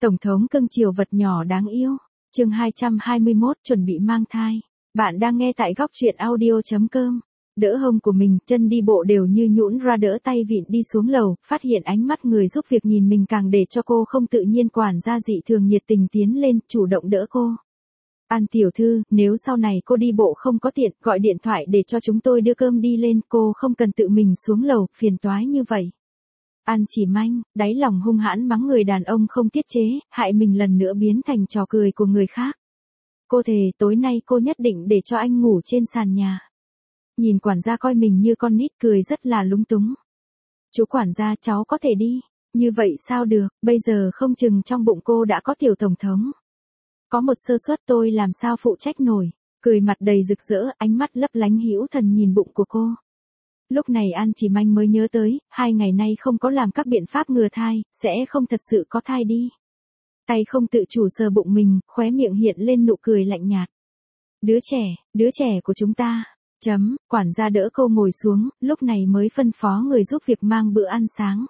Tổng thống cưng chiều vật nhỏ đáng yêu. Chương 221 chuẩn bị mang thai. Bạn đang nghe tại góc truyện audio.com. Đỡ hông của mình, chân đi bộ đều như nhũn ra đỡ tay vịn đi xuống lầu, phát hiện ánh mắt người giúp việc nhìn mình càng để cho cô không tự nhiên, quản gia dị thường nhiệt tình tiến lên, chủ động đỡ cô. An tiểu thư, nếu sau này cô đi bộ không có tiện, gọi điện thoại để cho chúng tôi đưa cơm đi lên, cô không cần tự mình xuống lầu, phiền toái như vậy. An Chỉ Manh, đáy lòng hung hãn mắng người đàn ông không tiết chế, hại mình lần nữa biến thành trò cười của người khác. Cô thề tối nay cô nhất định để cho anh ngủ trên sàn nhà. Nhìn quản gia coi mình như con nít cười rất là lúng túng. Chú quản gia, cháu có thể đi. Như vậy sao được, bây giờ không chừng trong bụng cô đã có tiểu tổng thống. Có một sơ suất tôi làm sao phụ trách nổi. Cười mặt đầy rực rỡ, ánh mắt lấp lánh hữu thần nhìn bụng của cô. Lúc này An Chỉ Manh mới nhớ tới, 2 ngày nay không có làm các biện pháp ngừa thai, sẽ không thật sự có thai đi. Tay không tự chủ sờ bụng mình, khóe miệng hiện lên nụ cười lạnh nhạt. Đứa trẻ của chúng ta. Quản gia đỡ cô ngồi xuống, lúc này mới phân phó người giúp việc mang bữa ăn sáng.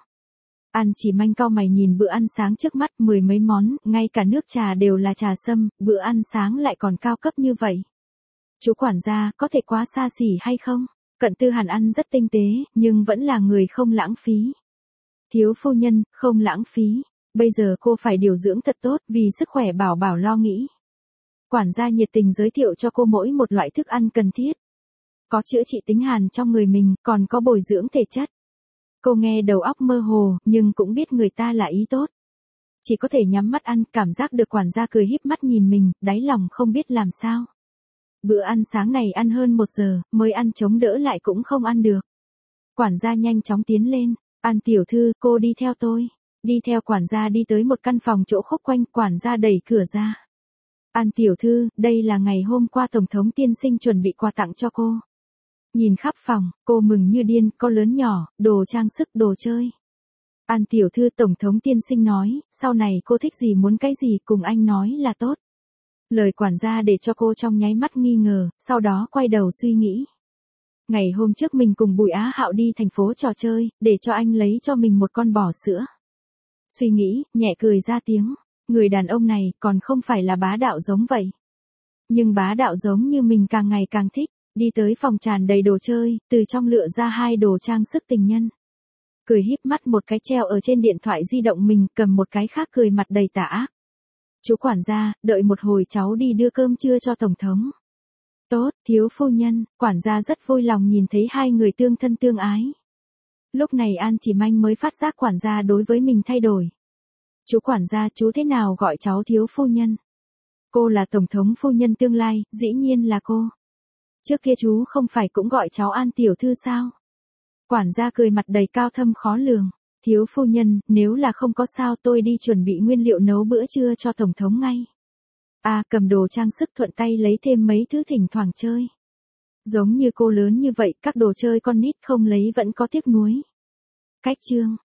An Chỉ Manh cau mày nhìn bữa ăn sáng trước mắt, 10 mấy món, ngay cả nước trà đều là trà sâm, bữa ăn sáng lại còn cao cấp như vậy. Chú quản gia, có thể quá xa xỉ hay không? Cận Tư Hàn ăn rất tinh tế, nhưng vẫn là người không lãng phí. Thiếu phu nhân, không lãng phí. Bây giờ cô phải điều dưỡng thật tốt, vì sức khỏe bảo bảo lo nghĩ. Quản gia nhiệt tình giới thiệu cho cô mỗi một loại thức ăn cần thiết. Có chữa trị tính hàn trong người mình, còn có bồi dưỡng thể chất. Cô nghe đầu óc mơ hồ, nhưng cũng biết người ta là ý tốt. Chỉ có thể nhắm mắt ăn, cảm giác được quản gia cười híp mắt nhìn mình, đáy lòng không biết làm sao. Bữa ăn sáng này ăn hơn 1 giờ, mới ăn chống đỡ lại cũng không ăn được. Quản gia nhanh chóng tiến lên, An tiểu thư, cô đi theo tôi. Đi theo quản gia đi tới một căn phòng chỗ khúc quanh, quản gia đẩy cửa ra. An tiểu thư, đây là ngày hôm qua Tổng thống tiên sinh chuẩn bị quà tặng cho cô. Nhìn khắp phòng, cô mừng như điên, có lớn nhỏ, đồ trang sức, đồ chơi. An tiểu thư, Tổng thống tiên sinh nói, sau này cô thích gì muốn cái gì cùng anh nói là tốt. Lời quản gia để cho cô trong nháy mắt nghi ngờ, sau đó quay đầu suy nghĩ. Ngày hôm trước mình cùng Bùi Á Hạo đi thành phố trò chơi, để cho anh lấy cho mình một con bò sữa. Suy nghĩ, nhẹ cười ra tiếng, người đàn ông này còn không phải là bá đạo giống vậy. Nhưng bá đạo giống như mình càng ngày càng thích, đi tới phòng tràn đầy đồ chơi, từ trong lựa ra 2 đồ trang sức tình nhân. Cười híp mắt một cái treo ở trên điện thoại di động mình, cầm một cái khác cười mặt đầy tà ác. Chú quản gia, đợi một hồi cháu đi đưa cơm trưa cho Tổng thống. Tốt, thiếu phu nhân, quản gia rất vui lòng nhìn thấy 2 người tương thân tương ái. Lúc này An Chỉ Manh mới phát giác quản gia đối với mình thay đổi. Chú quản gia, chú thế nào gọi cháu thiếu phu nhân? Cô là Tổng thống phu nhân tương lai, dĩ nhiên là cô. Trước kia chú không phải cũng gọi cháu An tiểu thư sao? Quản gia cười mặt đầy cao thâm khó lường. Thiếu phu nhân, nếu là không có sao tôi đi chuẩn bị nguyên liệu nấu bữa trưa cho Tổng thống ngay. Cầm đồ trang sức thuận tay lấy thêm mấy thứ thỉnh thoảng chơi. Giống như cô lớn như vậy, các đồ chơi con nít không lấy vẫn có tiếc nuối. Cách chương.